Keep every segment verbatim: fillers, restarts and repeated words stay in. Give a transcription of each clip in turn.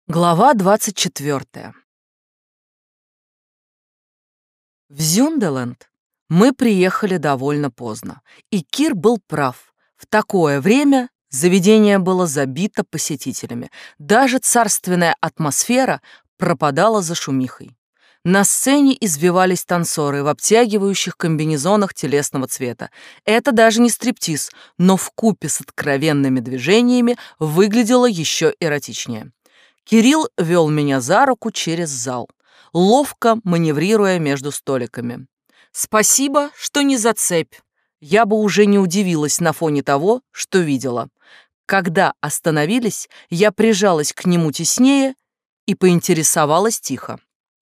Глава двадцать четвёртая. В Зюнделанд мы приехали довольно поздно, и Кир был прав. В такое время заведение было забито посетителями. Даже царственная атмосфера пропадала за шумихой. На сцене извивались танцоры в обтягивающих комбинезонах телесного цвета. Это даже не стриптиз, но вкупе с откровенными движениями выглядело еще эротичнее. Кирилл вел меня за руку через зал, ловко маневрируя между столиками. Спасибо, что не за цепь. Я бы уже не удивилась на фоне того, что видела. Когда остановились, я прижалась к нему теснее и поинтересовалась тихо.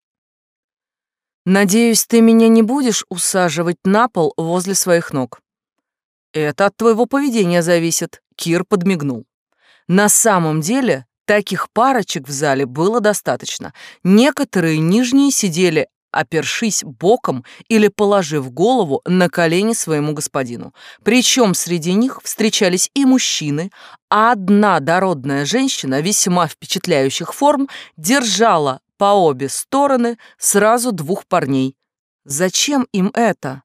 «Надеюсь, ты меня не будешь усаживать на пол возле своих ног?» «Это от твоего поведения зависит», — Кир подмигнул. На самом деле, таких парочек в зале было достаточно. Некоторые нижние сидели, опершись боком или положив голову на колени своему господину. Причем среди них встречались и мужчины, а одна дородная женщина весьма впечатляющих форм держала по обе стороны сразу двух парней. Зачем им это?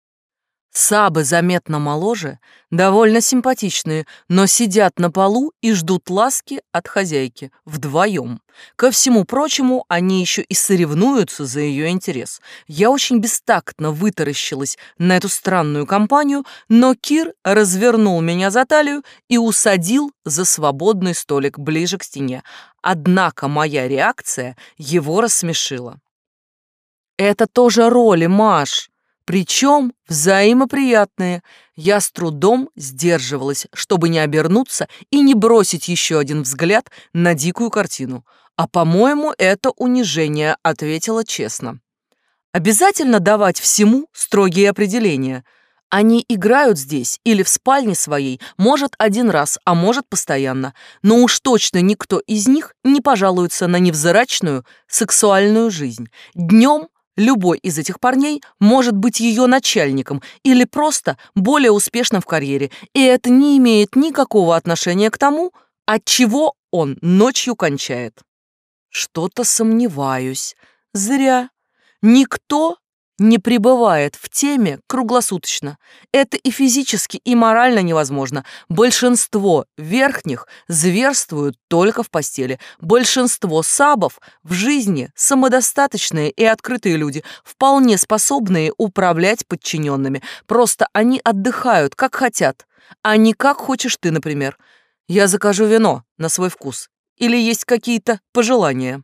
Сабы заметно моложе, довольно симпатичные, но сидят на полу и ждут ласки от хозяйки вдвоем. Ко всему прочему, они еще и соревнуются за ее интерес. Я очень бестактно вытаращилась на эту странную компанию, но Кир развернул меня за талию и усадил за свободный столик ближе к стене. Однако моя реакция его рассмешила. «Это тоже роли, Маш. Причем взаимоприятные. Я с трудом сдерживалась, чтобы не обернуться и не бросить еще один взгляд на дикую картину. А, по-моему, это унижение», — ответила честно. «Обязательно давать всему строгие определения. Они играют здесь или в спальне своей, может, один раз, а может, постоянно. Но уж точно никто из них не пожалуется на невзрачную сексуальную жизнь. Днем любой из этих парней может быть ее начальником или просто более успешным в карьере, и это не имеет никакого отношения к тому, от чего он ночью кончает». Что-то сомневаюсь. Зря. Никто не пребывает в теме круглосуточно. Это и физически, и морально невозможно. Большинство верхних зверствуют только в постели. Большинство сабов в жизни самодостаточные и открытые люди, вполне способные управлять подчиненными. Просто они отдыхают, как хотят, а не как хочешь ты, например. Я закажу вино на свой вкус. Или есть какие-то пожелания?»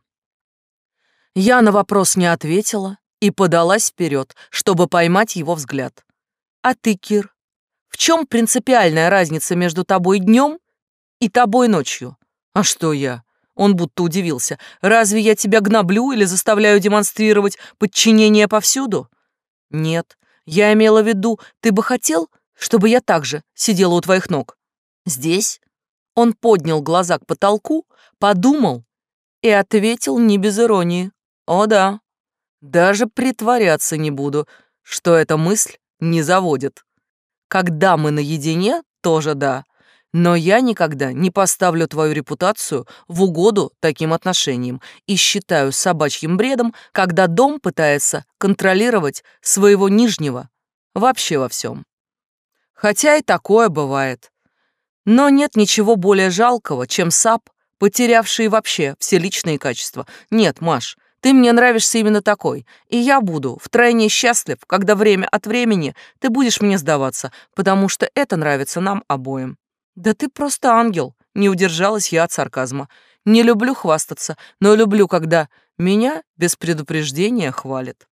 Я на вопрос не ответила и подалась вперед, чтобы поймать его взгляд. «А ты, Кир, в чем принципиальная разница между тобой днем и тобой ночью?» «А что я?» Он будто удивился. «Разве я тебя гноблю или заставляю демонстрировать подчинение повсюду?» «Нет, я имела в виду, ты бы хотел, чтобы я также сидела у твоих ног? Здесь?» Он поднял глаза к потолку, подумал и ответил не без иронии. «О да, даже притворяться не буду, что эта мысль не заводит. Когда мы наедине, тоже да, но я никогда не поставлю твою репутацию в угоду таким отношениям и считаю собачьим бредом, когда дом пытается контролировать своего нижнего вообще во всем. Хотя и такое бывает. Но нет ничего более жалкого, чем саб, потерявший вообще все личные качества. Нет, Маш, ты мне нравишься именно такой, и я буду втройне счастлив, когда время от времени ты будешь мне сдаваться, потому что это нравится нам обоим». «Да ты просто ангел», — не удержалась я от сарказма. «Не люблю хвастаться, но люблю, когда меня без предупреждения хвалят».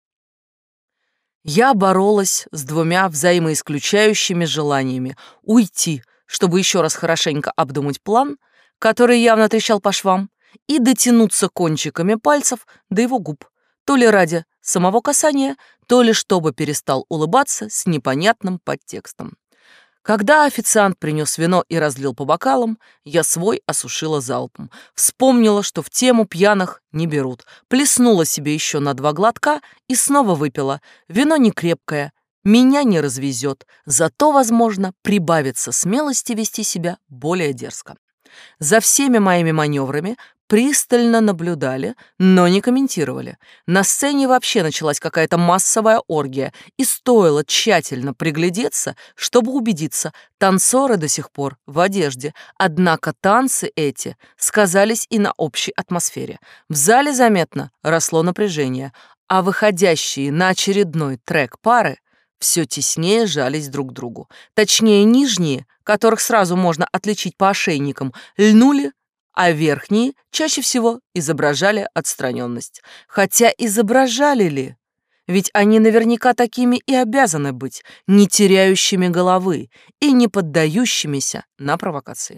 Я боролась с двумя взаимоисключающими желаниями — уйти, чтобы еще раз хорошенько обдумать план, который явно трещал по швам, и дотянуться кончиками пальцев до его губ, то ли ради самого касания, то ли чтобы перестал улыбаться с непонятным подтекстом. Когда официант принес вино и разлил по бокалам, я свой осушила залпом. Вспомнила, что в тему пьяных не берут. Плеснула себе еще на два глотка и снова выпила. Вино не крепкое, меня не развезет, зато, возможно, прибавится смелости вести себя более дерзко. За всеми моими маневрами пристально наблюдали, но не комментировали. На сцене вообще началась какая-то массовая оргия, и стоило тщательно приглядеться, чтобы убедиться, танцоры до сих пор в одежде. Однако танцы эти сказались и на общей атмосфере. В зале заметно росло напряжение, а выходящие на очередной трек пары все теснее жались друг к другу. Точнее, нижние, которых сразу можно отличить по ошейникам, льнули, а верхние чаще всего изображали отстраненность. Хотя изображали ли? Ведь они наверняка такими и обязаны быть, не теряющими головы и не поддающимися на провокации.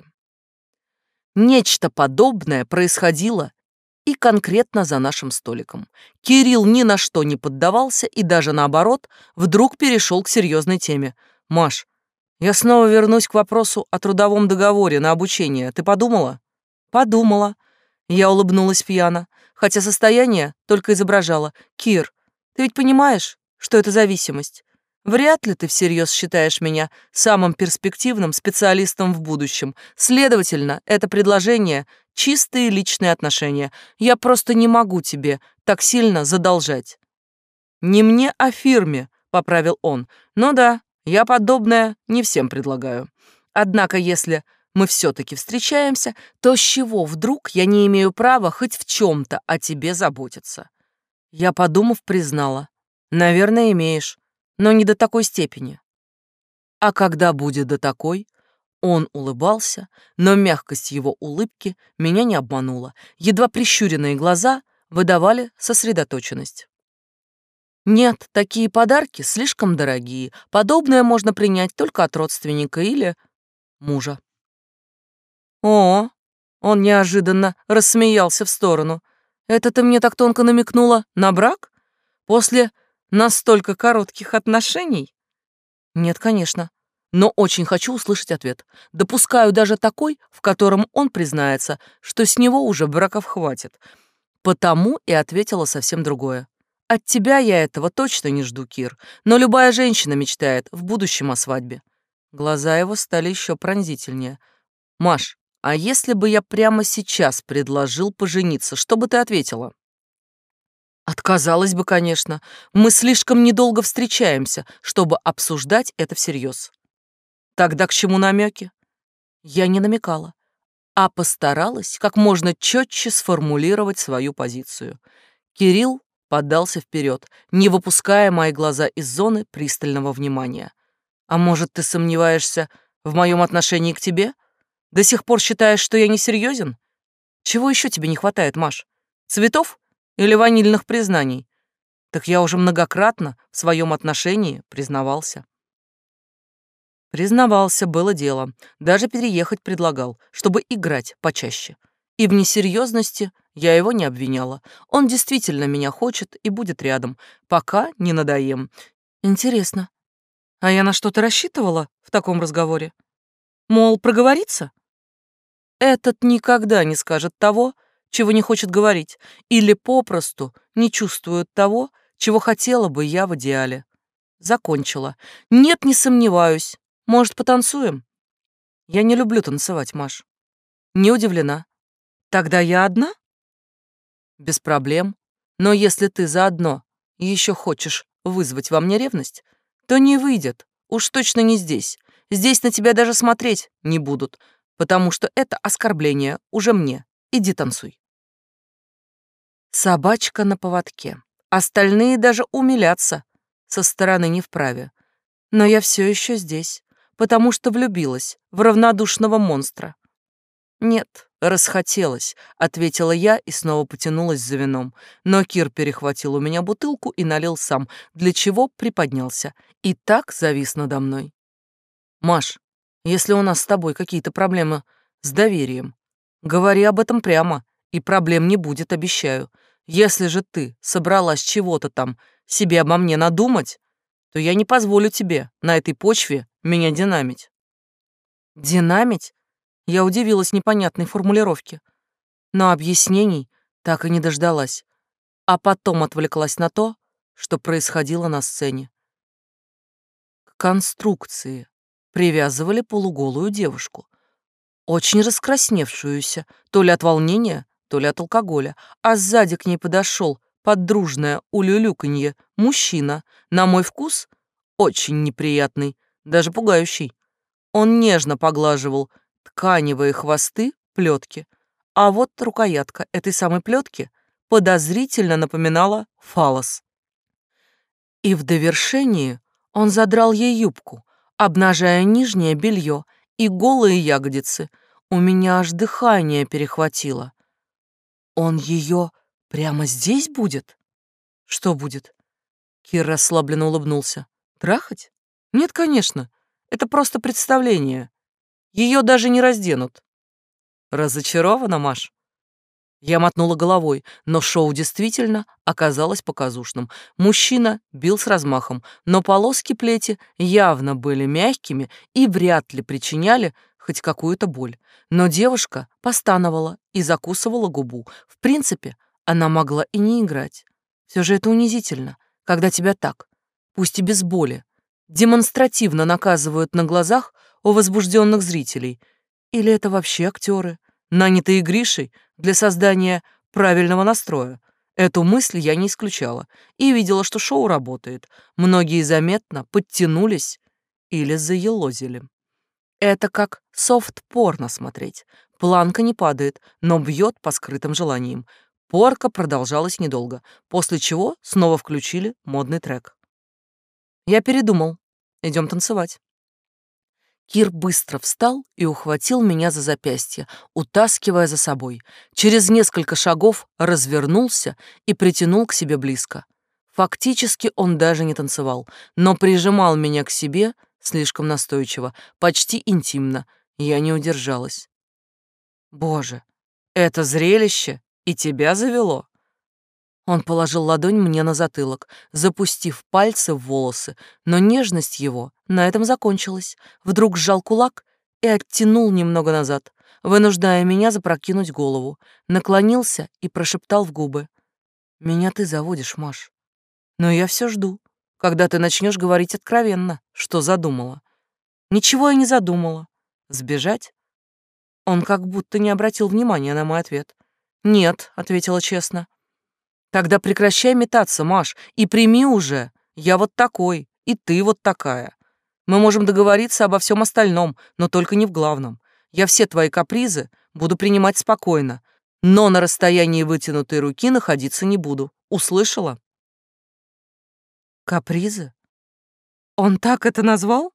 Нечто подобное происходило и конкретно за нашим столиком. Кирилл ни на что не поддавался и даже наоборот вдруг перешел к серьезной теме. «Маш, я снова вернусь к вопросу о трудовом договоре на обучение. Ты подумала?» «Подумала». Я улыбнулась пьяно, хотя состояние только изображало. «Кир, ты ведь понимаешь, что это зависимость? Вряд ли ты всерьез считаешь меня самым перспективным специалистом в будущем. Следовательно, это предложение — чистые личные отношения. Я просто не могу тебе так сильно задолжать». «Не мне, а фирме», — поправил он. «Ну да, я подобное не всем предлагаю. Однако, если мы все-таки встречаемся, то с чего вдруг я не имею права хоть в чем-то о тебе заботиться?» Я, подумав, признала. «Наверное, имеешь, но не до такой степени». А когда будет до такой? Он улыбался, но мягкость его улыбки меня не обманула. Едва прищуренные глаза выдавали сосредоточенность. «Нет, такие подарки слишком дорогие. Подобное можно принять только от родственника или мужа». «О!» — он неожиданно рассмеялся в сторону. «Это ты мне так тонко намекнула на брак? После настолько коротких отношений?» «Нет, конечно. Но очень хочу услышать ответ. Допускаю даже такой, в котором он признается, что с него уже браков хватит. Потому и ответила совсем другое. От тебя я этого точно не жду, Кир, но любая женщина мечтает в будущем о свадьбе». Глаза его стали еще пронзительнее. «Маш, а если бы я прямо сейчас предложил пожениться, что бы ты ответила?» «Отказалась бы, конечно. Мы слишком недолго встречаемся, чтобы обсуждать это всерьез». «Тогда к чему намеки?» Я не намекала, а постаралась как можно четче сформулировать свою позицию. Кирилл подался вперед, не выпуская мои глаза из зоны пристального внимания. «А может, ты сомневаешься в моем отношении к тебе? До сих пор считаешь, что я несерьезен? Чего еще тебе не хватает, Маш? Цветов или ванильных признаний? Так я уже многократно в своем отношении признавался». Признавался, было дело. Даже переехать предлагал, чтобы играть почаще. И в несерьезности я его не обвиняла. Он действительно меня хочет и будет рядом, пока не надоем. Интересно, а я на что-то рассчитывала в таком разговоре? Мол, проговориться? Этот никогда не скажет того, чего не хочет говорить, или попросту не чувствует того, чего хотела бы я в идеале. Закончила. Нет, не сомневаюсь. Может, потанцуем? Я не люблю танцевать, Маш. Не удивлена. Тогда я одна? Без проблем. Но если ты заодно еще хочешь вызвать во мне ревность, то не выйдет. Уж точно не здесь. Здесь на тебя даже смотреть не будут, потому что это оскорбление уже мне. Иди танцуй. Собачка на поводке. Остальные даже умилятся со стороны не вправе. Но я все еще здесь, потому что влюбилась в равнодушного монстра. «Нет, расхотелось», — ответила я и снова потянулась за вином. Но Кир перехватил у меня бутылку и налил сам, для чего приподнялся. И так завис надо мной. «Маш, если у нас с тобой какие-то проблемы с доверием, говори об этом прямо, и проблем не будет, обещаю. Если же ты собралась чего-то там себе обо мне надумать, то я не позволю тебе на этой почве меня динамить». «Динамить?» Я удивилась непонятной формулировке, но объяснений так и не дождалась, а потом отвлеклась на то, что происходило на сцене. К конструкции привязывали полуголую девушку, очень раскрасневшуюся, то ли от волнения, то ли от алкоголя, а сзади к ней подошел под дружное улюлюканье мужчина, на мой вкус очень неприятный, даже пугающий. Он нежно поглаживал тканевые хвосты плетки, а вот рукоятка этой самой плетки подозрительно напоминала фалос. И в довершении он задрал ей юбку, обнажая нижнее белье и голые ягодицы. У меня аж дыхание перехватило. Он ее прямо здесь будет? Что будет? Кир расслабленно улыбнулся. Трахать? Нет, конечно. Это просто представление. Ее даже не разденут. Разочарована, Маш? Я мотнула головой, но шоу действительно оказалось показушным. Мужчина бил с размахом, но полоски плети явно были мягкими и вряд ли причиняли хоть какую-то боль. Но девушка постановала и закусывала губу. В принципе, она могла и не играть. Все же это унизительно, когда тебя так, пусть и без боли, демонстративно наказывают на глазах у возбужденных зрителей. Или это вообще актеры, нанятые Гришей для создания правильного настроя? Эту мысль я не исключала и видела, что шоу работает. Многие заметно подтянулись или заелозили. Это как софт-порно смотреть. Планка не падает, но бьет по скрытым желаниям. Порка продолжалась недолго, после чего снова включили модный трек. Я передумал. Идем танцевать. Кир быстро встал и ухватил меня за запястье, утаскивая за собой. Через несколько шагов развернулся и притянул к себе близко. Фактически он даже не танцевал, но прижимал меня к себе слишком настойчиво, почти интимно. Я не удержалась. Боже, это зрелище и тебя завело? Он положил ладонь мне на затылок, запустив пальцы в волосы, но нежность его на этом закончилась. Вдруг сжал кулак и оттянул немного назад, вынуждая меня запрокинуть голову, наклонился и прошептал в губы. «Меня ты заводишь, Маш, но я все жду, когда ты начнешь говорить откровенно, что задумала». Ничего я не задумала. Сбежать? Он как будто не обратил внимания на мой ответ. «Нет», — ответила честно. Тогда прекращай метаться, Маш, и прими уже. Я вот такой, и ты вот такая. Мы можем договориться обо всем остальном, но только не в главном. Я все твои капризы буду принимать спокойно, но на расстоянии вытянутой руки находиться не буду. Услышала? Капризы? Он так это назвал?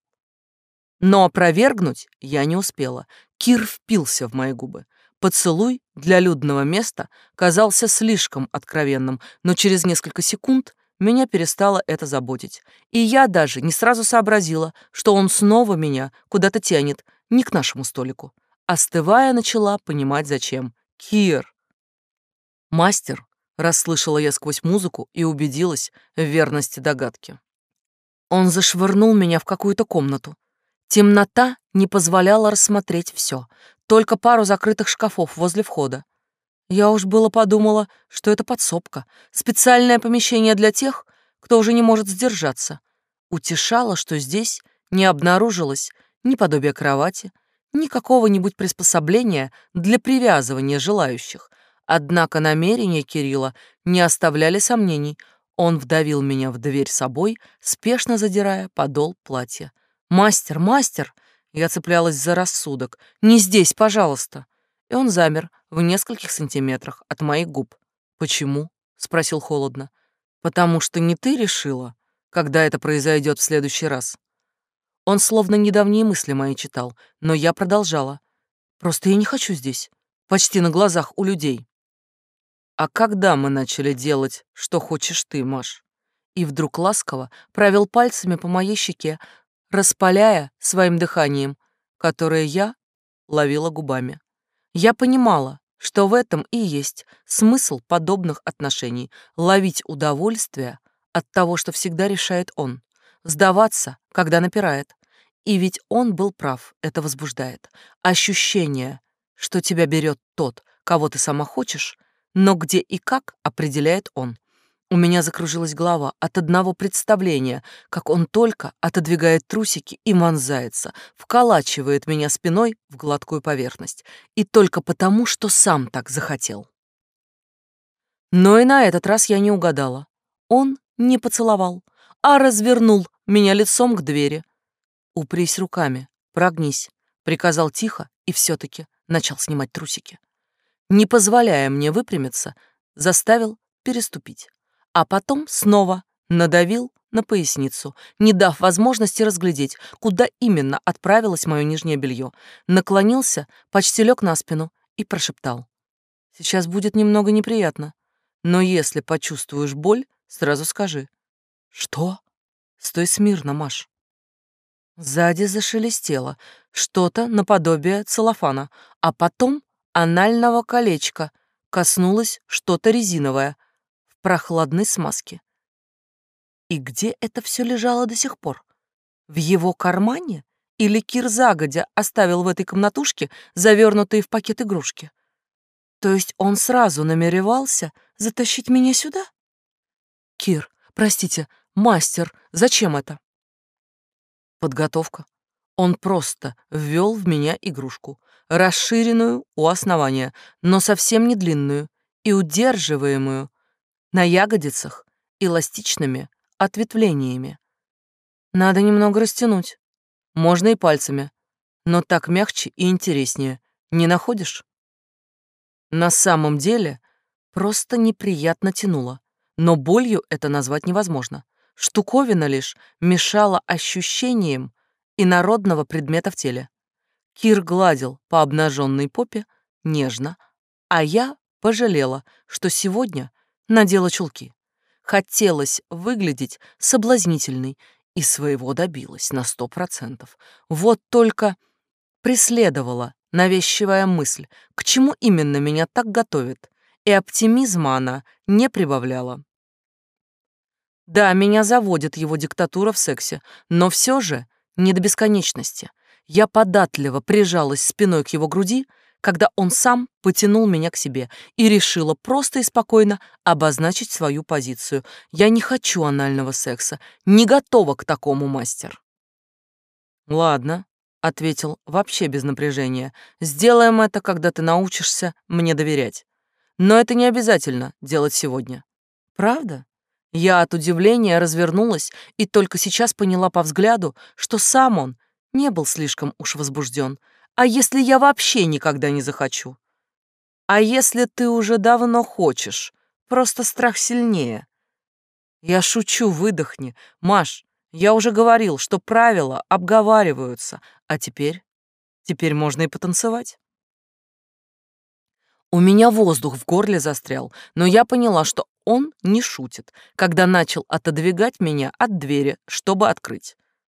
Но опровергнуть я не успела. Кир впился в мои губы. Поцелуй для людного места казался слишком откровенным, но через несколько секунд меня перестало это заботить. И я даже не сразу сообразила, что он снова меня куда-то тянет, не к нашему столику. Остывая, начала понимать, зачем. «Кир!» «Мастер!» — расслышала я сквозь музыку и убедилась в верности догадки. Он зашвырнул меня в какую-то комнату. Темнота не позволяла рассмотреть все, только пару закрытых шкафов возле входа. Я уж было подумала, что это подсобка, специальное помещение для тех, кто уже не может сдержаться. Утешало, что здесь не обнаружилось ни подобия кровати, ни какого-нибудь приспособления для привязывания желающих. Однако намерения Кирилла не оставляли сомнений. Он вдавил меня в дверь собой, спешно задирая подол платья. «Мастер, мастер!» Я цеплялась за рассудок. «Не здесь, пожалуйста!» И он замер в нескольких сантиметрах от моих губ. «Почему?» — спросил холодно. «Потому что не ты решила, когда это произойдет в следующий раз». Он словно недавние мысли мои читал, но я продолжала. «Просто я не хочу здесь, почти на глазах у людей». «А когда мы начали делать, что хочешь ты, Маш?» И вдруг ласково провел пальцами по моей щеке, распаляя своим дыханием, которое я ловила губами. Я понимала, что в этом и есть смысл подобных отношений — ловить удовольствие от того, что всегда решает он, сдаваться, когда напирает. И ведь он был прав, это возбуждает. Ощущение, что тебя берет тот, кого ты сама хочешь, но где и как определяет он. У меня закружилась голова от одного представления, как он только отодвигает трусики и вонзается, вколачивает меня спиной в гладкую поверхность. И только потому, что сам так захотел. Но и на этот раз я не угадала. Он не поцеловал, а развернул меня лицом к двери. «Упрись руками, прогнись», — приказал тихо и все-таки начал снимать трусики. Не позволяя мне выпрямиться, заставил переступить. А потом снова надавил на поясницу, не дав возможности разглядеть, куда именно отправилось мое нижнее белье. Наклонился, почти лег на спину и прошептал: «Сейчас будет немного неприятно, но если почувствуешь боль, сразу скажи». «Что?» «Стой смирно, Маш». Сзади зашелестело что-то наподобие целлофана, а потом анального колечка коснулось что-то резиновое в прохладной смазке. И где это все лежало до сих пор? В его кармане? Или Кир загодя оставил в этой комнатушке завернутые в пакет игрушки? То есть он сразу намеревался затащить меня сюда? Кир, простите, мастер, зачем это? Подготовка. Он просто ввел в меня игрушку, расширенную у основания, но совсем не длинную и удерживаемую на ягодицах эластичными ответвлениями. Надо немного растянуть. Можно и пальцами, но так мягче и интереснее. Не находишь? На самом деле просто неприятно тянуло, но болью это назвать невозможно. Штуковина лишь мешала ощущениям инородного предмета в теле. Кир гладил по обнаженной попе нежно, а я пожалела, что сегодня надела чулки. Хотелось выглядеть соблазнительной и своего добилась на сто процентов. Вот только преследовала навязчивая мысль, к чему именно меня так готовят, и оптимизма она не прибавляла. Да, меня заводит его диктатура в сексе, но все же не до бесконечности. Я податливо прижалась спиной к его груди, когда он сам потянул меня к себе, и решила просто и спокойно обозначить свою позицию. Я не хочу анального секса, не готова к такому, мастер. Ладно, ответил вообще без напряжения. Сделаем это, когда ты научишься мне доверять. Но это не обязательно делать сегодня. Правда? Я от удивления развернулась и только сейчас поняла по взгляду, что сам он не был слишком уж возбужден. А если я вообще никогда не захочу? А если ты уже давно хочешь? Просто страх сильнее. Я шучу, выдохни. Маш, я уже говорил, что правила обговариваются. А теперь? Теперь можно и потанцевать. У меня воздух в горле застрял, но я поняла, что он не шутит, когда начал отодвигать меня от двери, чтобы открыть.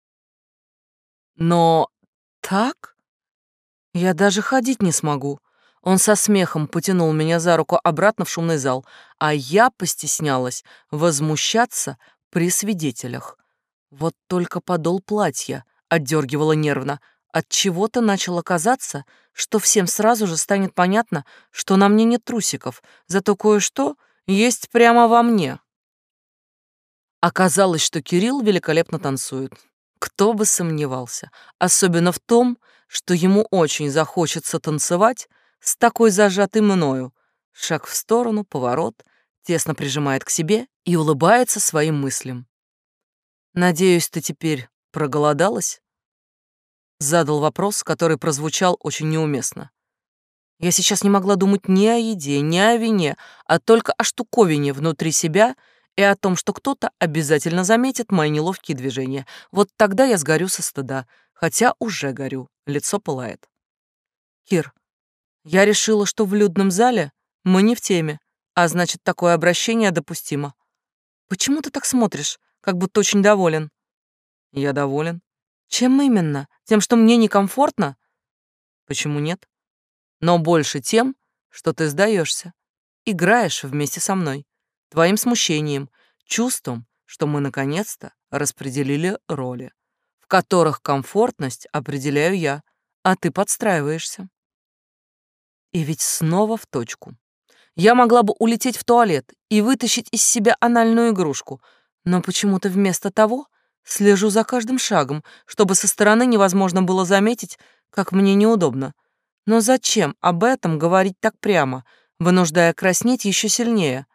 Но так? Я даже ходить не смогу. Он со смехом потянул меня за руку обратно в шумный зал, а я постеснялась возмущаться при свидетелях. Вот только подол платья отдергивала нервно. От чего-то начало казаться, что всем сразу же станет понятно, что на мне нет трусиков, зато кое-что есть прямо во мне. Оказалось, что Кирилл великолепно танцует. Кто бы сомневался, особенно в том, что ему очень захочется танцевать с такой зажатой мною. Шаг в сторону, поворот, тесно прижимает к себе и улыбается своим мыслям. «Надеюсь, ты теперь проголодалась?» Задал вопрос, который прозвучал очень неуместно. Я сейчас не могла думать ни о еде, ни о вине, а только о штуковине внутри себя и о том, что кто-то обязательно заметит мои неловкие движения. Вот тогда я сгорю со стыда, хотя уже горю, лицо пылает. Кир, я решила, что в людном зале мы не в теме, а значит, такое обращение допустимо. Почему ты так смотришь, как будто очень доволен? Я доволен. Чем именно? Тем, что мне некомфортно? Почему нет? Но больше тем, что ты сдаешься, играешь вместе со мной, твоим смущением, чувством, что мы наконец-то распределили роли, в которых комфортность определяю я, а ты подстраиваешься. И ведь снова в точку. Я могла бы улететь в туалет и вытащить из себя анальную игрушку, но почему-то вместо того слежу за каждым шагом, чтобы со стороны невозможно было заметить, как мне неудобно. Но зачем об этом говорить так прямо, вынуждая краснеть еще сильнее?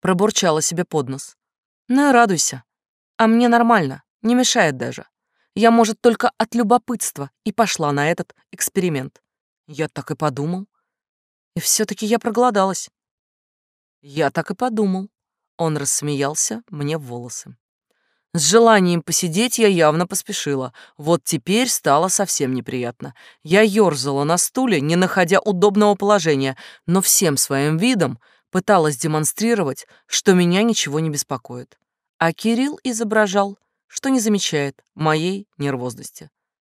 Пробурчала себе под нос. Ну и радуйся. А мне нормально, не мешает даже. Я, может, только от любопытства и пошла на этот эксперимент. Я так и подумал. И все-таки я проголодалась. Я так и подумал. Он рассмеялся мне в волосы. С желанием посидеть я явно поспешила. Вот теперь стало совсем неприятно. Я ёрзала на стуле, не находя удобного положения, но всем своим видом пыталась демонстрировать, что меня ничего не беспокоит. А Кирилл изображал, что не замечает моей нервозности.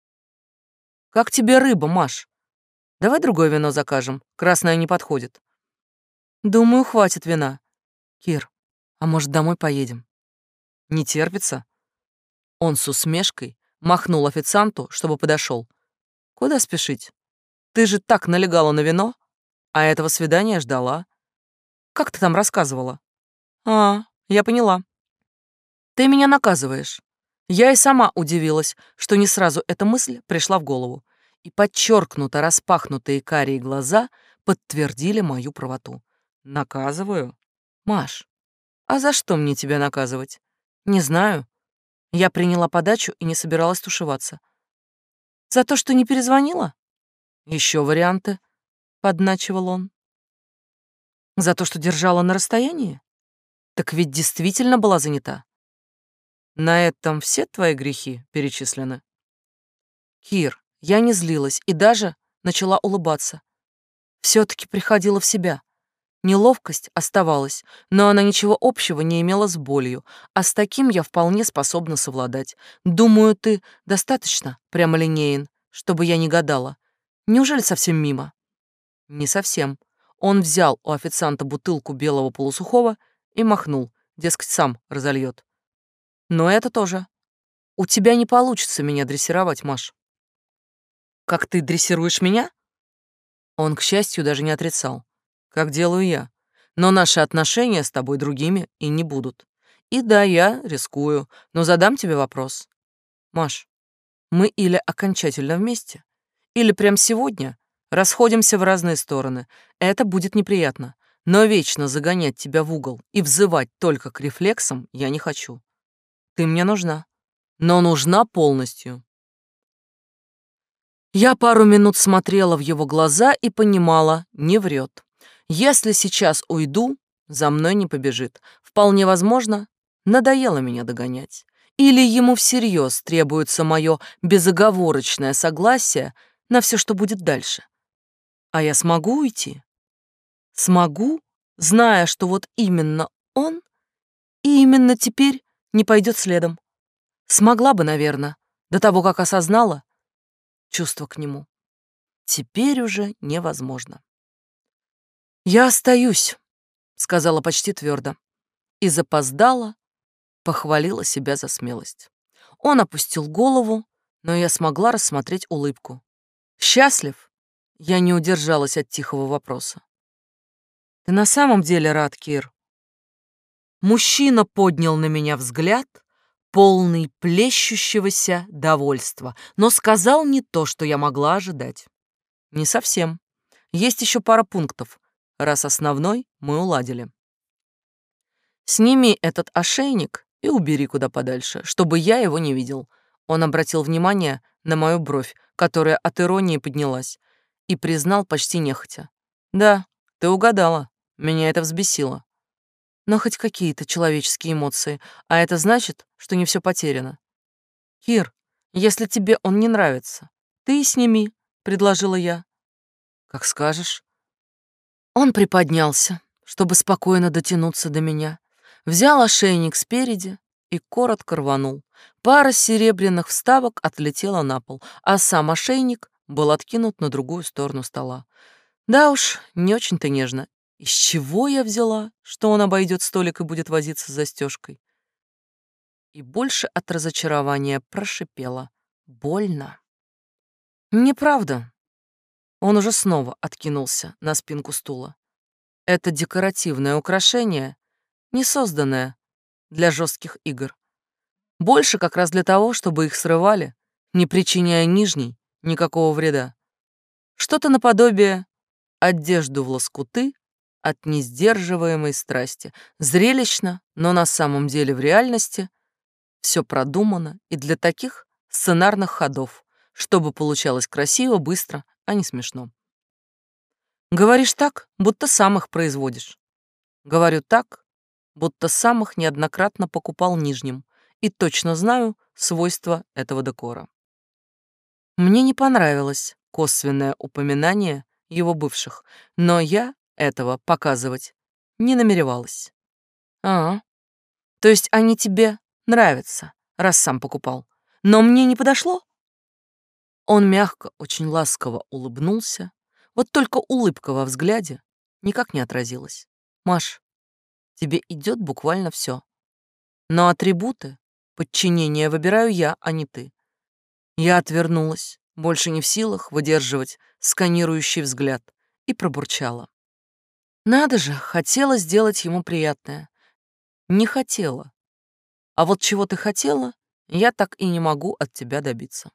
«Как тебе рыба, Маш? Давай другое вино закажем, красное не подходит». «Думаю, хватит вина. Кир, а может, домой поедем?» «Не терпится?» Он с усмешкой махнул официанту, чтобы подошел. «Куда спешить? Ты же так налегала на вино, а этого свидания ждала. Как ты там рассказывала?» «А, я поняла. Ты меня наказываешь». Я и сама удивилась, что не сразу эта мысль пришла в голову, и подчеркнуто распахнутые карие глаза подтвердили мою правоту. «Наказываю? Маш, а за что мне тебя наказывать?» «Не знаю». Я приняла подачу и не собиралась тушеваться. «За то, что не перезвонила?» «Еще варианты», — подначивал он. «За то, что держала на расстоянии? Так ведь действительно была занята. На этом все твои грехи перечислены?» Кир, я не злилась и даже начала улыбаться. Все-таки приходила в себя. Неловкость оставалась, но она ничего общего не имела с болью, а с таким я вполне способна совладать. Думаю, ты достаточно прямолинеен, чтобы я не гадала. Неужели совсем мимо? Не совсем. Он взял у официанта бутылку белого полусухого и махнул, дескать, сам разольет. Но это тоже. У тебя не получится меня дрессировать, Маш. Как ты дрессируешь меня? Он, к счастью, даже не отрицал. Как делаю я. Но наши отношения с тобой другими и не будут. И да, я рискую, но задам тебе вопрос. Маш, мы или окончательно вместе, или прямо сегодня расходимся в разные стороны. Это будет неприятно. Но вечно загонять тебя в угол и взывать только к рефлексам я не хочу. Ты мне нужна, но нужна полностью. Я пару минут смотрела в его глаза и понимала, не врет. Если сейчас уйду, за мной не побежит. Вполне возможно, надоело меня догонять. Или ему всерьез требуется мое безоговорочное согласие на все, что будет дальше. А я смогу уйти? Смогу, зная, что вот именно он и именно теперь не пойдет следом. Смогла бы, наверное, до того, как осознала чувство к нему. Теперь уже невозможно. «Я остаюсь», — сказала почти твердо, и запоздала, похвалила себя за смелость. Он опустил голову, но я смогла рассмотреть улыбку. «Счастлив?» — я не удержалась от тихого вопроса. «Ты на самом деле рад, Кир?» Мужчина поднял на меня взгляд, полный плещущегося довольства, но сказал не то, что я могла ожидать. Не совсем. Есть еще пара пунктов, раз основной мы уладили. Сними этот ошейник и убери куда подальше, чтобы я его не видел. Он обратил внимание на мою бровь, которая от иронии поднялась, и признал почти нехотя. Да, ты угадала, меня это взбесило. Но хоть какие-то человеческие эмоции, а это значит, что не все потеряно. Кир, если тебе он не нравится, ты и сними, предложила я. Как скажешь. Он приподнялся, чтобы спокойно дотянуться до меня, взял ошейник спереди и коротко рванул. Пара серебряных вставок отлетела на пол, а сам ошейник был откинут на другую сторону стола. Да уж, не очень-то нежно. Из чего я взяла, что он обойдет столик и будет возиться с застежкой? И больше от разочарования прошипела. Больно. Неправда. Он уже снова откинулся на спинку стула. Это декоративное украшение, не созданное для жестких игр. Больше как раз для того, чтобы их срывали, не причиняя нижней никакого вреда. Что-то наподобие одежду в лоскуты от несдерживаемой страсти. Зрелищно, но на самом деле в реальности все продумано и для таких сценарных ходов, чтобы получалось красиво, быстро, а не смешно. Говоришь так, будто сам их производишь. Говорю так, будто сам их неоднократно покупал нижним и точно знаю свойства этого декора. Мне не понравилось косвенное упоминание его бывших, но я этого показывать не намеревалась. А, то есть они тебе нравятся, раз сам покупал. Но мне не подошло? Он мягко, очень ласково улыбнулся. Вот только улыбка во взгляде никак не отразилась. Маш, тебе идет буквально все. Но атрибуты подчинения выбираю я, а не ты. Я отвернулась, больше не в силах выдерживать сканирующий взгляд, и пробурчала. Надо же, хотела сделать ему приятное. Не хотела. А вот чего ты хотела, я так и не могу от тебя добиться.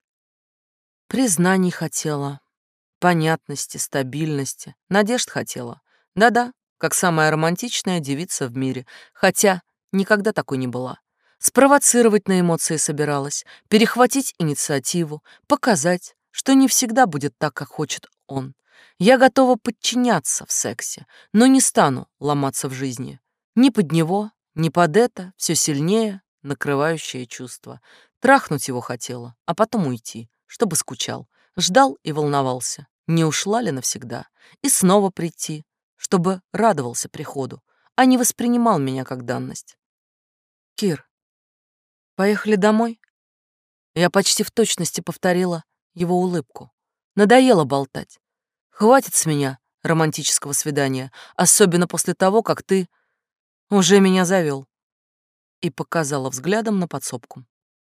Признаний хотела, понятности, стабильности, надежд хотела. Да-да, как самая романтичная девица в мире, хотя никогда такой не была. Спровоцировать на эмоции собиралась, перехватить инициативу, показать, что не всегда будет так, как хочет он. Я готова подчиняться в сексе, но не стану ломаться в жизни. Ни под него, ни под это все сильнее накрывающее чувство. Трахнуть его хотела, а потом уйти, чтобы скучал, ждал и волновался, не ушла ли навсегда, и снова прийти, чтобы радовался приходу, а не воспринимал меня как данность. Кир, поехали домой? Я почти в точности повторила его улыбку. Надоело болтать. Хватит с меня романтического свидания, особенно после того, как ты уже меня завел. И показала взглядом на подсобку.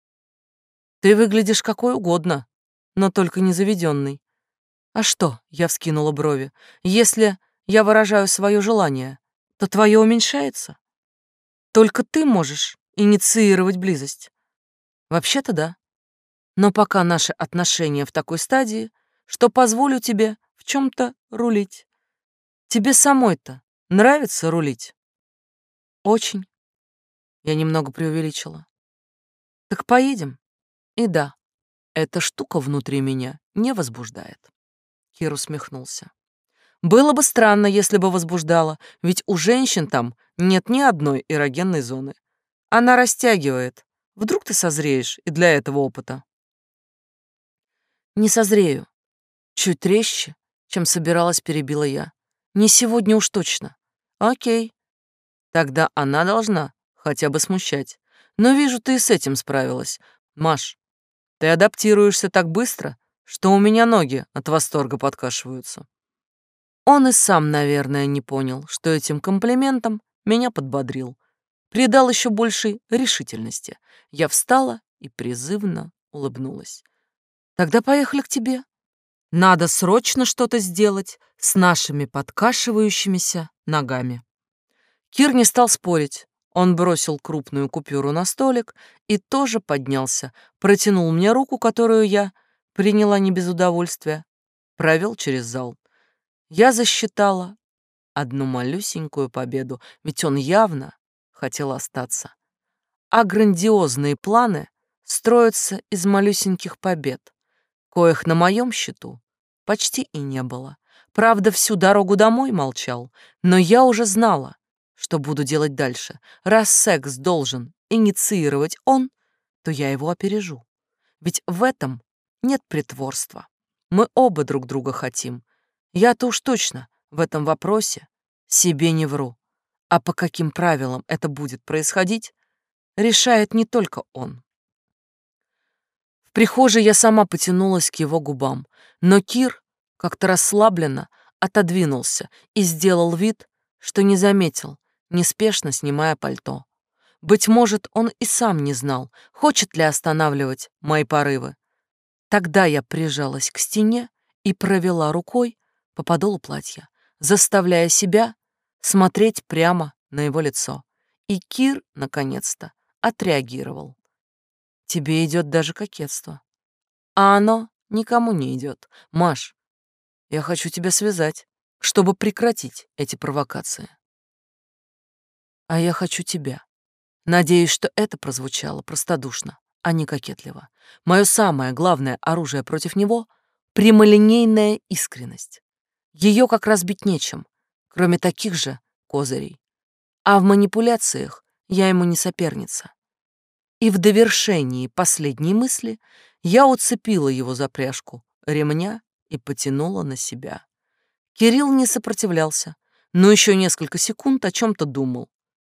Ты выглядишь какой угодно, но только не заведенный. А что, я вскинула брови, если я выражаю свое желание, то твое уменьшается? Только ты можешь инициировать близость. Вообще-то да. Но пока наши отношения в такой стадии, что позволю тебе в чем-то рулить. Тебе самой-то нравится рулить? Очень. Я немного преувеличила. Так поедем? И да, эта штука внутри меня не возбуждает. Кир усмехнулся. Было бы странно, если бы возбуждала, ведь у женщин там нет ни одной эрогенной зоны. Она растягивает. Вдруг ты созреешь и для этого опыта? Не созрею. Чуть резче, чем собиралась, перебила я. Не сегодня уж точно. Окей. Тогда она должна хотя бы смущать. Но вижу, ты и с этим справилась. Маш, ты адаптируешься так быстро, что у меня ноги от восторга подкашиваются. Он и сам, наверное, не понял, что этим комплиментом меня подбодрил. Придал еще большей решительности. Я встала и призывно улыбнулась. Тогда поехали к тебе. Надо срочно что-то сделать с нашими подкашивающимися ногами. Кир не стал спорить. Он бросил крупную купюру на столик и тоже поднялся, протянул мне руку, которую я приняла не без удовольствия, провел через зал. Я засчитала одну малюсенькую победу, ведь он явно хотел остаться. А грандиозные планы строятся из малюсеньких побед, коих на моем счету почти и не было. Правда, всю дорогу домой молчал, но я уже знала, что буду делать дальше. Раз секс должен инициировать он, то я его опережу. Ведь в этом нет притворства. Мы оба друг друга хотим. Я-то уж точно в этом вопросе себе не вру. А по каким правилам это будет происходить, решает не только он. В прихожей я сама потянулась к его губам, но Кир как-то расслабленно отодвинулся и сделал вид, что не заметил, неспешно снимая пальто. Быть может, он и сам не знал, хочет ли останавливать мои порывы. Тогда я прижалась к стене и провела рукой по подолу платья, заставляя себя смотреть прямо на его лицо. И Кир, наконец-то, отреагировал. Тебе идет даже кокетство. А оно никому не идет. Маш, я хочу тебя связать. чтобы прекратить эти провокации. А я хочу тебя. Надеюсь, что это прозвучало простодушно, а не кокетливо. Мое самое главное оружие против него — прямолинейная искренность. Ее как раз бить нечем, кроме таких же козырей. А в манипуляциях я ему не соперница. И в довершении последней мысли я уцепила его за пряжку ремня и потянула на себя. Кирилл не сопротивлялся, но еще несколько секунд о чем-то думал,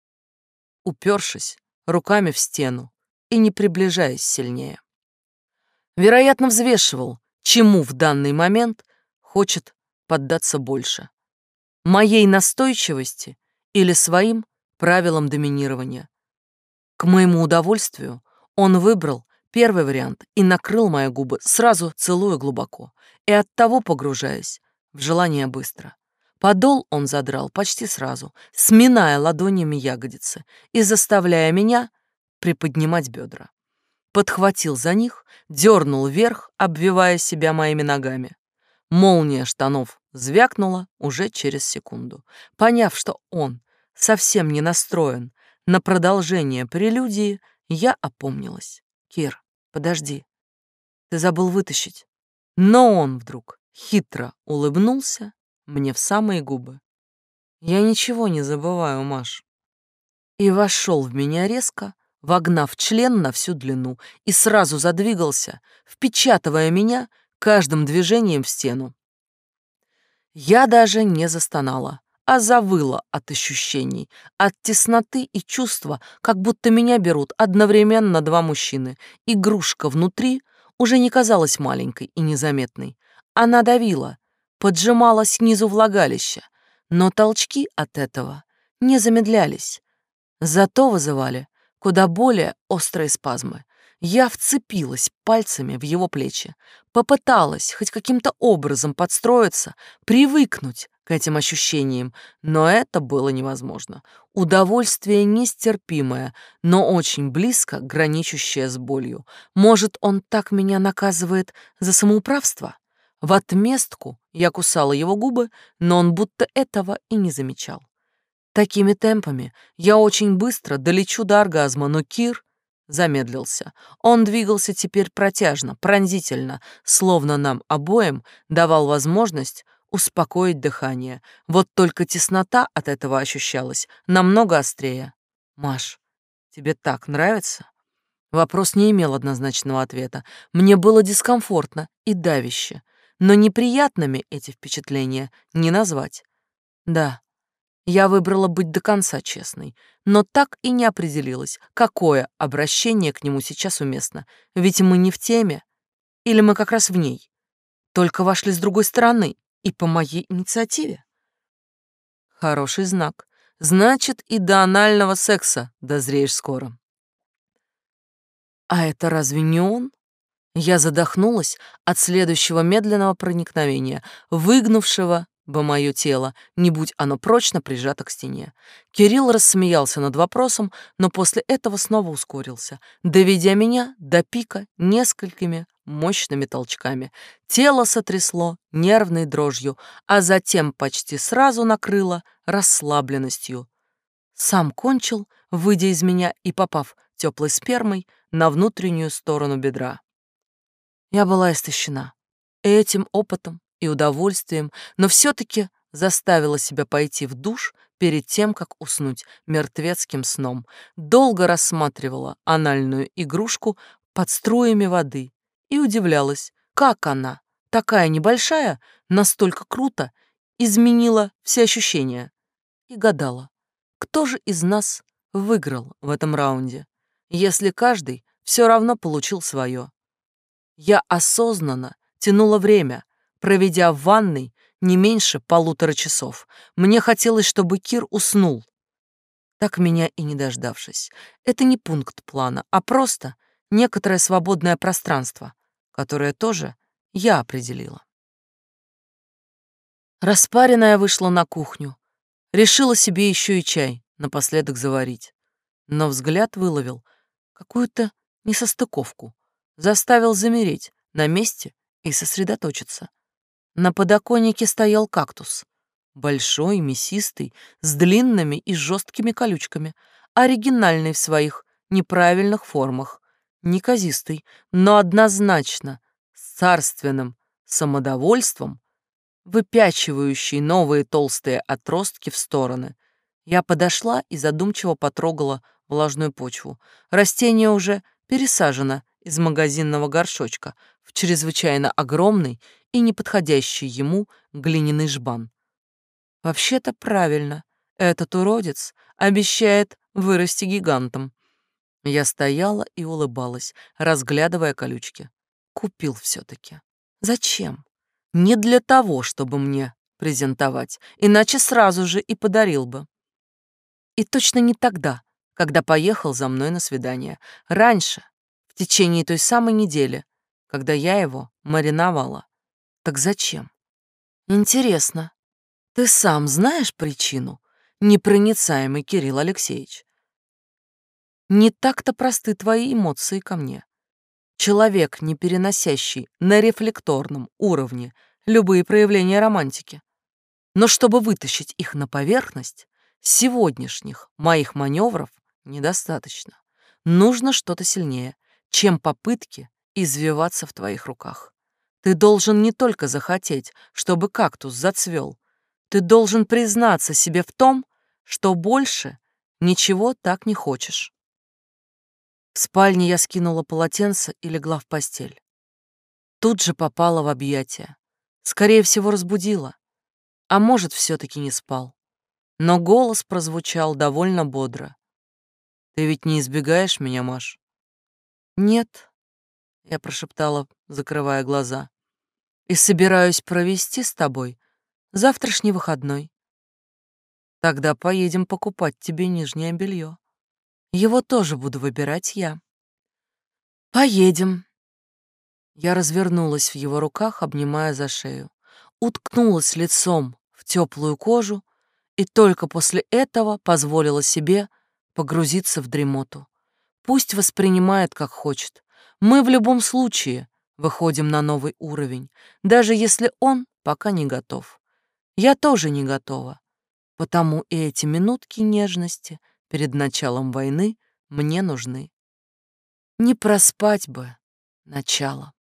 упершись руками в стену и не приближаясь сильнее. Вероятно, взвешивал, чему в данный момент хочет поддаться больше. Моей настойчивости или своим правилам доминирования. К моему удовольствию он выбрал первый вариант и накрыл мои губы, сразу целуя глубоко, и оттого погружаясь в желание быстро. Подол он задрал почти сразу, сминая ладонями ягодицы и заставляя меня приподнимать бедра. Подхватил за них, дернул вверх, обвивая себя моими ногами. Молния штанов звякнула уже через секунду. Поняв, что он совсем не настроен на продолжение прелюдии, я опомнилась. «Кир, подожди, ты забыл вытащить». Но он вдруг хитро улыбнулся мне в самые губы. «Я ничего не забываю, Маш». И вошел в меня резко, вогнав член на всю длину, и сразу задвигался, впечатывая меня каждым движением в стену. Я даже не застонала, а завыла от ощущений, от тесноты и чувства, как будто меня берут одновременно два мужчины. Игрушка внутри уже не казалась маленькой и незаметной. Она давила, поджимала снизу влагалище, но толчки от этого не замедлялись, зато вызывали куда более острые спазмы. Я вцепилась пальцами в его плечи, попыталась хоть каким-то образом подстроиться, привыкнуть к этим ощущениям, но это было невозможно. Удовольствие нестерпимое, но очень близко граничащее с болью. Может, он так меня наказывает за самоуправство? В отместку я кусала его губы, но он будто этого и не замечал. Такими темпами я очень быстро долечу до оргазма, но Кир замедлился. Он двигался теперь протяжно, пронзительно, словно нам обоим давал возможность успокоить дыхание. Вот только теснота от этого ощущалась намного острее. «Маш, тебе так нравится?» Вопрос не имел однозначного ответа. Мне было дискомфортно и давяще, но неприятными эти впечатления не назвать. Да, я выбрала быть до конца честной, но так и не определилась, какое обращение к нему сейчас уместно. Ведь мы не в теме, или мы как раз в ней, только вошли с другой стороны и по моей инициативе. Хороший знак. Значит, и до анального секса дозреешь скоро. А это разве не он? Я задохнулась от следующего медленного проникновения, выгнувшего бы мое тело, не будь оно прочно прижато к стене. Кирилл рассмеялся над вопросом, но после этого снова ускорился, доведя меня до пика несколькими мощными толчками. Тело сотрясло нервной дрожью, а затем почти сразу накрыло расслабленностью. Сам кончил, выйдя из меня и попав теплой спермой на внутреннюю сторону бедра. Я была истощена этим опытом и удовольствием, но все-таки заставила себя пойти в душ перед тем, как уснуть мертвецким сном. Долго рассматривала анальную игрушку под струями воды и удивлялась, как она, такая небольшая, настолько круто изменила все ощущения. И гадала, кто же из нас выиграл в этом раунде, если каждый все равно получил свое. Я осознанно тянула время, проведя в ванной не меньше полутора часов. Мне хотелось, чтобы Кир уснул, так меня и не дождавшись. Это не пункт плана, а просто некоторое свободное пространство, которое тоже я определила. Распаренная вышла на кухню, решила себе еще и чай напоследок заварить. Но взгляд выловил какую-то несостыковку, заставил замереть на месте и сосредоточиться. На подоконнике стоял кактус. Большой, мясистый, с длинными и жесткими колючками, оригинальный в своих неправильных формах, неказистый, но однозначно с царственным самодовольством, выпячивающий новые толстые отростки в стороны. Я подошла и задумчиво потрогала влажную почву. Растение уже пересажено из магазинного горшочка в чрезвычайно огромный и неподходящий ему глиняный жбан. Вообще-то правильно, этот уродец обещает вырасти гигантом. Я стояла и улыбалась, разглядывая колючки. Купил все-таки. Зачем? Не для того, чтобы мне презентовать, иначе сразу же и подарил бы. И точно не тогда, когда поехал за мной на свидание. Раньше, в течение той самой недели, когда я его мариновала. Так зачем? Интересно, ты сам знаешь причину, непроницаемый Кирилл Алексеевич? Не так-то просты твои эмоции ко мне. Человек, не переносящий на рефлекторном уровне любые проявления романтики. Но чтобы вытащить их на поверхность, сегодняшних моих маневров недостаточно. Нужно что-то сильнее, чем попытки извиваться в твоих руках. Ты должен не только захотеть, чтобы кактус зацвел, ты должен признаться себе в том, что больше ничего так не хочешь. В спальне я скинула полотенце и легла в постель. Тут же попала в объятия. Скорее всего, разбудила. А может, все-таки не спал. Но голос прозвучал довольно бодро. «Ты ведь не избегаешь меня, Маш?» «Нет», — я прошептала, закрывая глаза. «И собираюсь провести с тобой завтрашний выходной. Тогда поедем покупать тебе нижнее белье. Его тоже буду выбирать я». «Поедем». Я развернулась в его руках, обнимая за шею, уткнулась лицом в теплую кожу и только после этого позволила себе погрузиться в дремоту. Пусть воспринимает как хочет. Мы в любом случае выходим на новый уровень, даже если он пока не готов. Я тоже не готова, потому и эти минутки нежности перед началом войны мне нужны. Не проспать бы начало.